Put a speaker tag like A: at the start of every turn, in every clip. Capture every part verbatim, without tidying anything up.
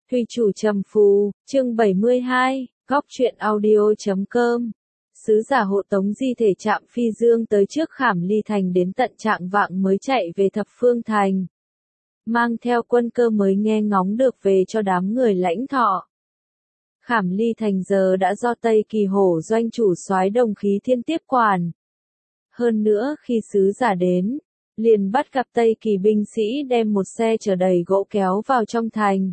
A: Thủy chủ trầm phù, chương bảy mươi hai, góc truyện audio chấm com. Sứ giả hộ tống di thể Trạm Phi Dương tới trước Khảm Ly Thành đến tận trạng vạng mới chạy về Thập Phương Thành. Mang theo quân cơ mới nghe ngóng được về cho đám người Lãnh Thọ. Khảm Ly Thành giờ đã do Tây Kỳ Hổ doanh chủ soái Đồng Khí Thiên tiếp quản. Hơn nữa khi sứ giả đến, liền bắt gặp Tây Kỳ binh sĩ đem một xe chở đầy gỗ kéo vào trong thành.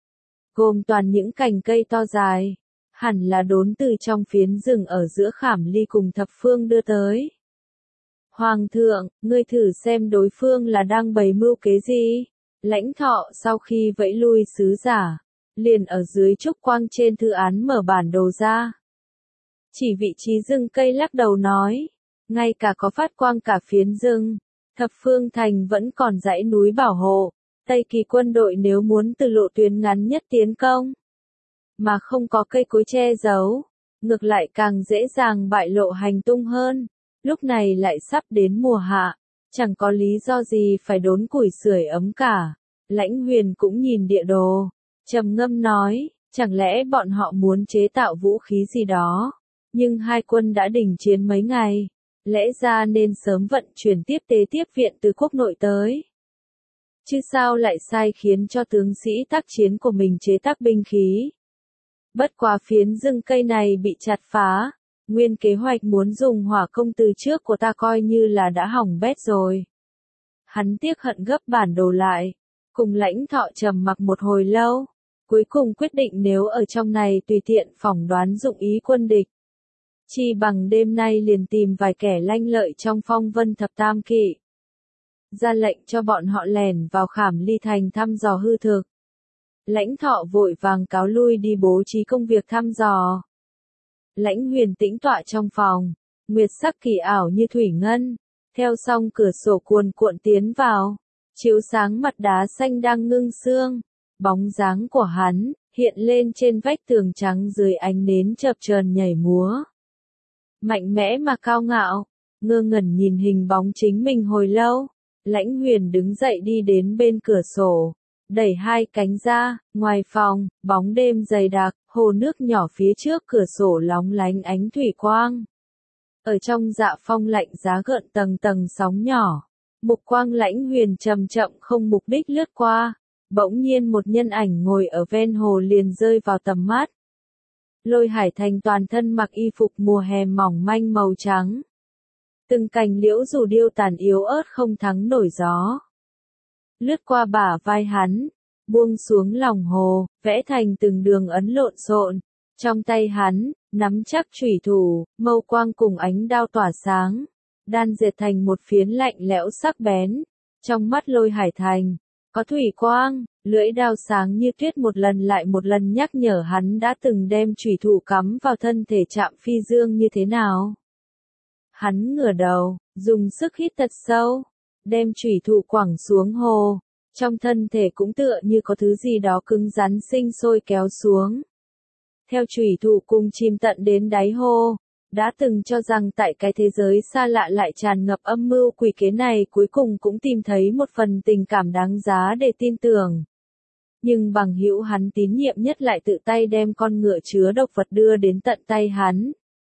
A: Gồm toàn những cành cây to dài, hẳn là đốn từ trong phiến rừng ở giữa Khảm Ly cùng Thập Phương đưa tới. Hoàng thượng, ngươi thử xem đối phương là đang bày mưu kế gì? Lãnh Thọ sau khi vẫy lui sứ giả, liền ở dưới trúc quang trên thư án mở bản đồ ra. Chỉ vị trí rừng cây lắc đầu nói, ngay cả có phát quang cả phiến rừng, Thập Phương Thành vẫn còn dãy núi bảo hộ. Tây Kỳ quân đội nếu muốn từ lộ tuyến ngắn nhất tiến công, mà không có cây cối che giấu, ngược lại càng dễ dàng bại lộ hành tung hơn. Lúc này lại sắp đến mùa hạ, chẳng có lý do gì phải đốn củi sưởi ấm cả. Lãnh Huyền cũng nhìn địa đồ, trầm ngâm nói, chẳng lẽ bọn họ muốn chế tạo vũ khí gì đó, nhưng hai quân đã đình chiến mấy ngày, lẽ ra nên sớm vận chuyển tiếp tế tiếp viện từ quốc nội tới. Chứ sao lại sai khiến cho tướng sĩ tác chiến của mình chế tác binh khí. Bất quá phiến rừng cây này bị chặt phá, nguyên kế hoạch muốn dùng hỏa công từ trước của ta coi như là đã hỏng bét rồi. Hắn tiếc hận gấp bản đồ lại, cùng Lãnh Thọ trầm mặc một hồi lâu, cuối cùng quyết định nếu ở trong này tùy tiện phỏng đoán dụng ý quân địch. Chi bằng đêm nay liền tìm vài kẻ lanh lợi trong phong vân thập tam kỵ. Ra lệnh cho bọn họ lẻn vào Khảm Ly Thành thăm dò hư thực. Lãnh Thọ vội vàng cáo lui đi bố trí công việc thăm dò. Lãnh Huyền tĩnh tọa trong phòng, nguyệt sắc kỳ ảo như thủy ngân, theo song cửa sổ cuồn cuộn tiến vào, chiếu sáng mặt đá xanh đang ngưng sương, bóng dáng của hắn hiện lên trên vách tường trắng dưới ánh nến chập chờn nhảy múa. Mạnh mẽ mà cao ngạo, ngơ ngẩn nhìn hình bóng chính mình hồi lâu. Lãnh Huyền đứng dậy đi đến bên cửa sổ, đẩy hai cánh ra, ngoài phòng, bóng đêm dày đặc, hồ nước nhỏ phía trước cửa sổ lóng lánh ánh thủy quang. Ở trong dạ phong lạnh giá gợn tầng tầng sóng nhỏ, mục quang Lãnh Huyền chậm chậm không mục đích lướt qua, bỗng nhiên một nhân ảnh ngồi ở ven hồ liền rơi vào tầm mắt. Lôi Hải Thành toàn thân mặc y phục mùa hè mỏng manh màu trắng. Từng cành liễu dù điêu tàn yếu ớt không thắng nổi gió. Lướt qua bả vai hắn, buông xuống lòng hồ, vẽ thành từng đường ấn lộn xộn. Trong tay hắn, nắm chắc chủy thủ, mâu quang cùng ánh đao tỏa sáng, đan dệt thành một phiến lạnh lẽo sắc bén. Trong mắt Lôi Hải Thành, có thủy quang, lưỡi đao sáng như tuyết một lần lại một lần nhắc nhở hắn đã từng đem chủy thủ cắm vào thân thể Trạm Phi Dương như thế nào. Hắn ngửa đầu, dùng sức hít thật sâu, đem chủy thủ quẳng xuống hồ, trong thân thể cũng tựa như có thứ gì đó cứng rắn sinh sôi kéo xuống. Theo chủy thủ cùng chìm tận đến đáy hồ, đã từng cho rằng tại cái thế giới xa lạ lại tràn ngập âm mưu quỷ kế này cuối cùng cũng tìm thấy một phần tình cảm đáng giá để tin tưởng. Nhưng bằng hữu hắn tín nhiệm nhất lại tự tay đem con ngựa chứa độc vật đưa đến tận tay hắn.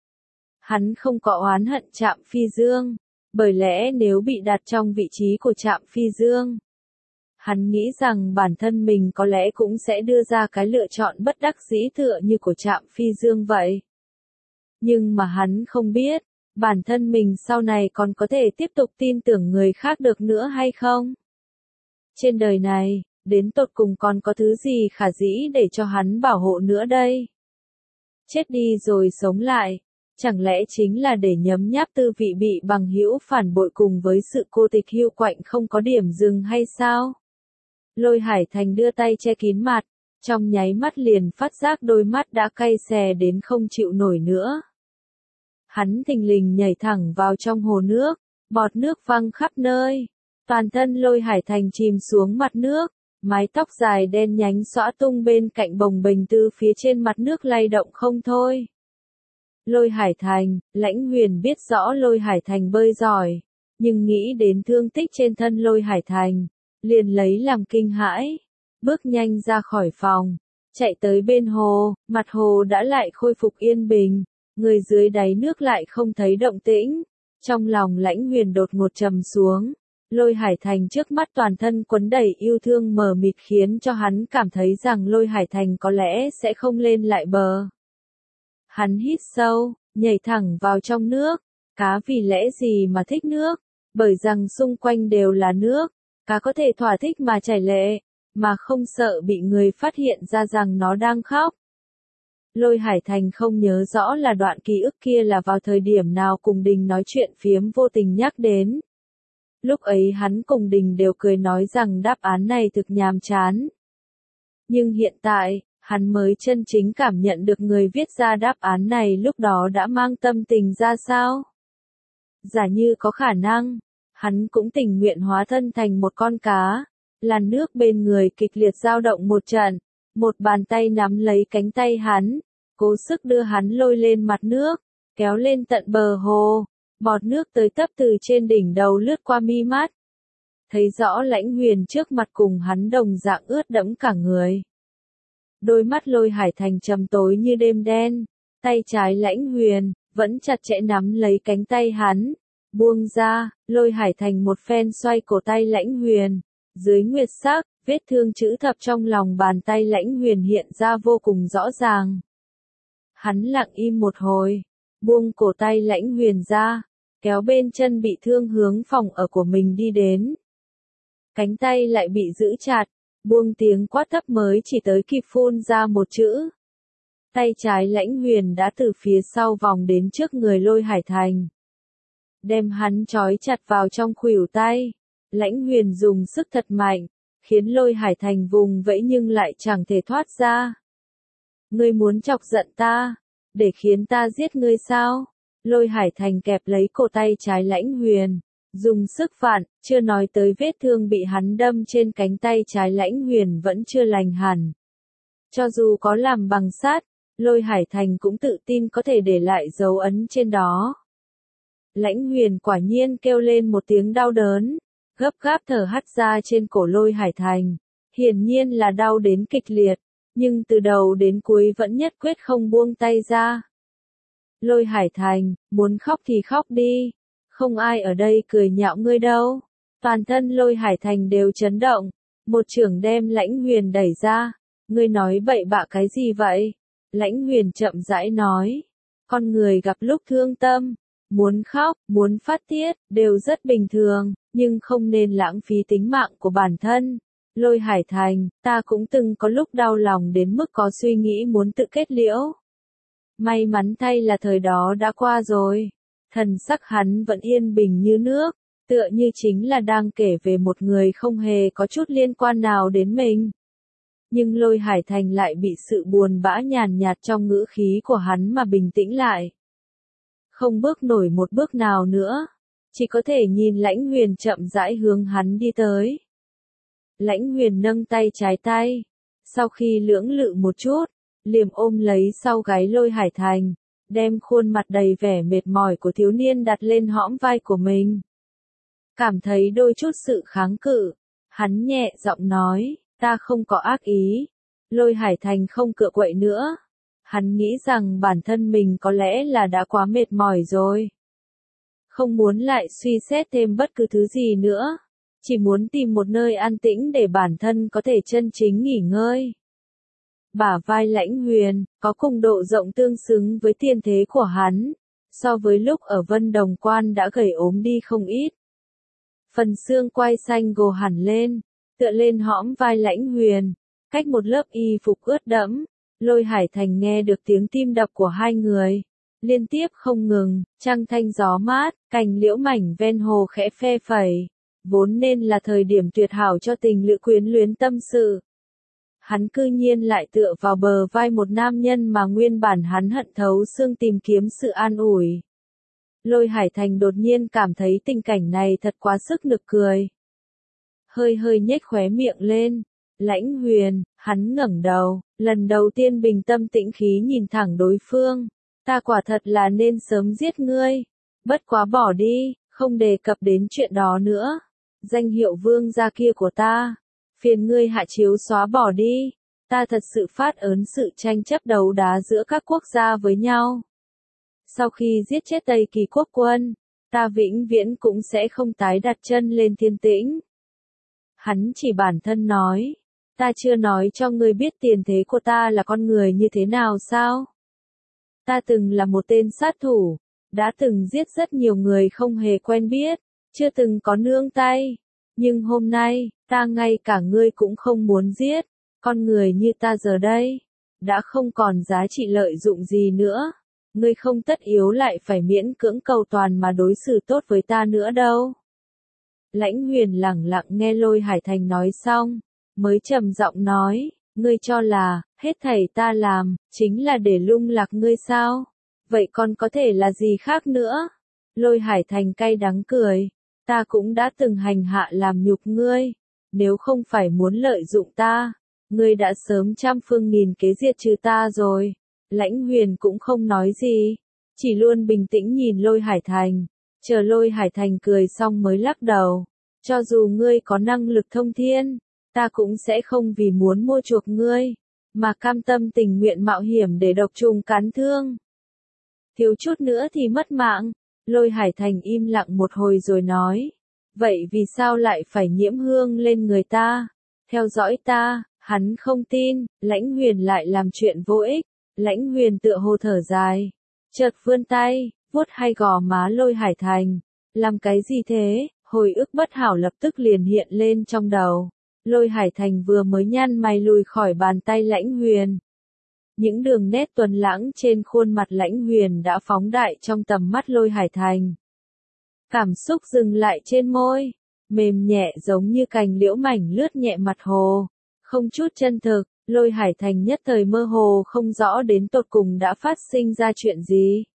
A: Hắn không có oán hận Trạm Phi Dương, bởi lẽ nếu bị đặt trong vị trí của Trạm Phi Dương, hắn nghĩ rằng bản thân mình có lẽ cũng sẽ đưa ra cái lựa chọn bất đắc dĩ tựa như của Trạm Phi Dương vậy. Nhưng mà hắn không biết, bản thân mình sau này còn có thể tiếp tục tin tưởng người khác được nữa hay không? Trên đời này, đến tột cùng còn có thứ gì khả dĩ để cho hắn bảo hộ nữa đây? Chết đi rồi sống lại. Chẳng lẽ chính là để nhấm nháp tư vị bị bằng hữu phản bội cùng với sự cô tịch hiu quạnh không có điểm dừng hay sao? Lôi Hải Thành đưa tay che kín mặt, trong nháy mắt liền phát giác đôi mắt đã cay xè đến không chịu nổi nữa. Hắn thình lình nhảy thẳng vào trong hồ nước, bọt nước văng khắp nơi. Toàn thân Lôi Hải Thành chìm xuống mặt nước, mái tóc dài đen nhánh xõa tung bên cạnh bồng bềnh từ phía trên mặt nước lay động không thôi. Lôi Hải Thành, Lãnh Huyền biết rõ Lôi Hải Thành bơi giỏi, nhưng nghĩ đến thương tích trên thân Lôi Hải Thành, liền lấy làm kinh hãi, bước nhanh ra khỏi phòng, chạy tới bên hồ, mặt hồ đã lại khôi phục yên bình, người dưới đáy nước lại không thấy động tĩnh. Trong lòng Lãnh Huyền đột ngột trầm xuống, Lôi Hải Thành trước mắt toàn thân quấn đầy yêu thương mờ mịt khiến cho hắn cảm thấy rằng Lôi Hải Thành có lẽ sẽ không lên lại bờ. Hắn hít sâu, nhảy thẳng vào trong nước, cá vì lẽ gì mà thích nước, bởi rằng xung quanh đều là nước, cá có thể thỏa thích mà chảy lệ, mà không sợ bị người phát hiện ra rằng nó đang khóc. Lôi Hải Thành không nhớ rõ là đoạn ký ức kia là vào thời điểm nào cùng Đình nói chuyện phiếm vô tình nhắc đến. Lúc ấy hắn cùng Đình đều cười nói rằng đáp án này thực nhàm chán. Nhưng hiện tại, hắn mới chân chính cảm nhận được người viết ra đáp án này lúc đó đã mang tâm tình ra sao. Giả như có khả năng, hắn cũng tình nguyện hóa thân thành một con cá, làn nước bên người kịch liệt dao động một trận, một bàn tay nắm lấy cánh tay hắn, cố sức đưa hắn lôi lên mặt nước, kéo lên tận bờ hồ, bọt nước tới tấp từ trên đỉnh đầu lướt qua mi mắt. Thấy rõ Lãnh Huyền trước mặt cùng hắn đồng dạng ướt đẫm cả người. Đôi mắt Lôi Hải Thành trầm tối như đêm đen, tay trái Lãnh Huyền vẫn chặt chẽ nắm lấy cánh tay hắn, buông ra, Lôi Hải Thành một phen xoay cổ tay Lãnh Huyền, dưới nguyệt sắc, vết thương chữ thập trong lòng bàn tay Lãnh Huyền hiện ra vô cùng rõ ràng. Hắn lặng im một hồi, buông cổ tay Lãnh Huyền ra, kéo bên chân bị thương hướng phòng ở của mình đi đến. Cánh tay lại bị giữ chặt, buông tiếng quát thấp mới chỉ tới kịp phun ra một chữ. Tay trái Lãnh Huyền đã từ phía sau vòng đến trước người Lôi Hải Thành, đem hắn trói chặt vào trong khuỷu tay. Lãnh Huyền dùng sức thật mạnh, khiến Lôi Hải Thành vùng vẫy nhưng lại chẳng thể thoát ra. Ngươi muốn chọc giận ta, để khiến ta giết ngươi sao? Lôi Hải Thành kẹp lấy cổ tay trái Lãnh Huyền, dùng sức vặn, chưa nói tới vết thương bị hắn đâm trên cánh tay trái Lãnh Huyền vẫn chưa lành hẳn. Cho dù có làm bằng sắt, Lôi Hải Thành cũng tự tin có thể để lại dấu ấn trên đó. Lãnh Huyền quả nhiên kêu lên một tiếng đau đớn, gấp gáp thở hắt ra trên cổ Lôi Hải Thành, hiển nhiên là đau đến kịch liệt, nhưng từ đầu đến cuối vẫn nhất quyết không buông tay ra. Lôi Hải Thành, muốn khóc thì khóc đi, không ai ở đây cười nhạo ngươi đâu. Toàn thân Lôi Hải Thành đều chấn động, một chưởng đem Lãnh Huyền đẩy ra. Ngươi nói bậy bạ cái gì vậy? Lãnh Huyền chậm rãi nói, con người gặp lúc thương tâm, muốn khóc, muốn phát tiết, đều rất bình thường, nhưng không nên lãng phí tính mạng của bản thân. Lôi Hải Thành, ta cũng từng có lúc đau lòng đến mức có suy nghĩ muốn tự kết liễu. May mắn thay là thời đó đã qua rồi. Thần sắc hắn vẫn yên bình như nước, tựa như chính là đang kể về một người không hề có chút liên quan nào đến mình. Nhưng Lôi Hải Thành lại bị sự buồn bã nhàn nhạt trong ngữ khí của hắn mà bình tĩnh lại. Không bước nổi một bước nào nữa, chỉ có thể nhìn Lãnh Huyền chậm rãi hướng hắn đi tới. Lãnh Huyền nâng tay trái tay, sau khi lưỡng lự một chút, liềm ôm lấy sau gáy Lôi Hải Thành, đem khuôn mặt đầy vẻ mệt mỏi của thiếu niên đặt lên hõm vai của mình. Cảm thấy đôi chút sự kháng cự, hắn nhẹ giọng nói, ta không có ác ý. Lôi Hải Thành không cựa quậy nữa. Hắn nghĩ rằng bản thân mình có lẽ là đã quá mệt mỏi rồi. Không muốn lại suy xét thêm bất cứ thứ gì nữa. Chỉ muốn tìm một nơi an tĩnh để bản thân có thể chân chính nghỉ ngơi. Bả vai Lãnh Huyền, có cùng độ rộng tương xứng với tiên thế của hắn. So với lúc ở Vân Đồng Quan đã gầy ốm đi không ít. Phần xương quai xanh gồ hẳn lên, tựa lên hõm vai Lãnh Huyền, cách một lớp y phục ướt đẫm. Lôi Hải Thành nghe được tiếng tim đập của hai người, liên tiếp không ngừng, trăng thanh gió mát, cành liễu mảnh ven hồ khẽ phe phẩy, vốn nên là thời điểm tuyệt hảo cho tình lữ quyến luyến tâm sự. Hắn cư nhiên lại tựa vào bờ vai một nam nhân mà nguyên bản hắn hận thấu xương tìm kiếm sự an ủi. Lôi Hải Thành đột nhiên cảm thấy tình cảnh này thật quá sức nực cười. Hơi hơi nhếch khóe miệng lên. Lãnh Huyền, hắn ngẩng đầu, lần đầu tiên bình tâm tĩnh khí nhìn thẳng đối phương. Ta quả thật là nên sớm giết ngươi. Bất quá bỏ đi, không đề cập đến chuyện đó nữa. Danh hiệu vương gia kia của ta, phiền ngươi hạ chiếu xóa bỏ đi. ta thật sự phát ớn sự tranh chấp đấu đá giữa các quốc gia với nhau. Sau khi giết chết Tây Kỳ quốc quân, ta vĩnh viễn cũng sẽ không tái đặt chân lên Thiên Tĩnh. Hắn chỉ bản thân nói, ta chưa nói cho ngươi biết tiền thế của ta là con người như thế nào sao? Ta từng là một tên sát thủ, đã từng giết rất nhiều người không hề quen biết, chưa từng có nương tay. Nhưng hôm nay, ta ngay cả ngươi cũng không muốn giết, con người như ta giờ đây, đã không còn giá trị lợi dụng gì nữa. Ngươi không tất yếu lại phải miễn cưỡng cầu toàn mà đối xử tốt với ta nữa đâu. Lãnh Huyền lẳng lặng nghe Lôi Hải Thành nói xong, mới trầm giọng nói, ngươi cho là, hết thảy ta làm, chính là để lung lạc ngươi sao? Vậy còn có thể là gì khác nữa? Lôi Hải Thành cay đắng cười, ta cũng đã từng hành hạ làm nhục ngươi, nếu không phải muốn lợi dụng ta, ngươi đã sớm trăm phương nghìn kế diệt trừ ta rồi. Lãnh Huyền cũng không nói gì, chỉ luôn bình tĩnh nhìn Lôi Hải Thành, chờ Lôi Hải Thành cười xong mới lắc đầu, cho dù ngươi có năng lực thông thiên, ta cũng sẽ không vì muốn mua chuộc ngươi, mà cam tâm tình nguyện mạo hiểm để độc trùng cắn thương. Thiếu chút nữa thì mất mạng. Lôi Hải Thành im lặng một hồi rồi nói, vậy vì sao lại phải nhiễm hương lên người ta? Theo dõi ta, hắn không tin. Lãnh Huyền lại làm chuyện vô ích. Lãnh Huyền tựa hồ thở dài, chợt vươn tay, vuốt hai gò má Lôi Hải Thành. Làm cái gì thế? Hồi ức bất hảo lập tức liền hiện lên trong đầu. Lôi Hải Thành vừa mới nhăn mày lùi khỏi bàn tay Lãnh Huyền. Những đường nét tuấn lãng trên khuôn mặt Lãnh Huyền đã phóng đại trong tầm mắt Lôi Hải Thành. Cảm xúc dừng lại trên môi, mềm nhẹ giống như cành liễu mảnh lướt nhẹ mặt hồ, không chút chân thực. Lôi Hải Thành nhất thời mơ hồ không rõ đến tột cùng đã phát sinh ra chuyện gì.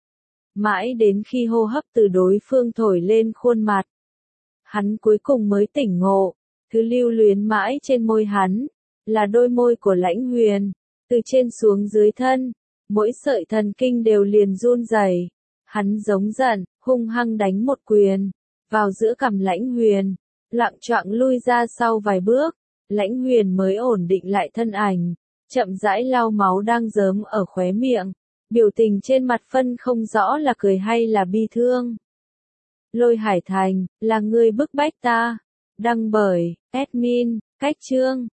A: Mãi đến khi hô hấp từ đối phương thổi lên khuôn mặt, hắn cuối cùng mới tỉnh ngộ, thứ lưu luyến mãi trên môi hắn, là đôi môi của Lãnh Huyền, từ trên xuống dưới thân, mỗi sợi thần kinh đều liền run rẩy. Hắn giống giận, hung hăng đánh một quyền, vào giữa cằm Lãnh Huyền, loạng choạng lui ra sau vài bước. Lãnh Huyền mới ổn định lại thân ảnh, chậm rãi lau máu đang rớm ở khóe miệng, biểu tình trên mặt phân không rõ là cười hay là bi thương. Lôi Hải Thành, là ngươi bức bách ta. Đăng bởi, admin, Cách Chương.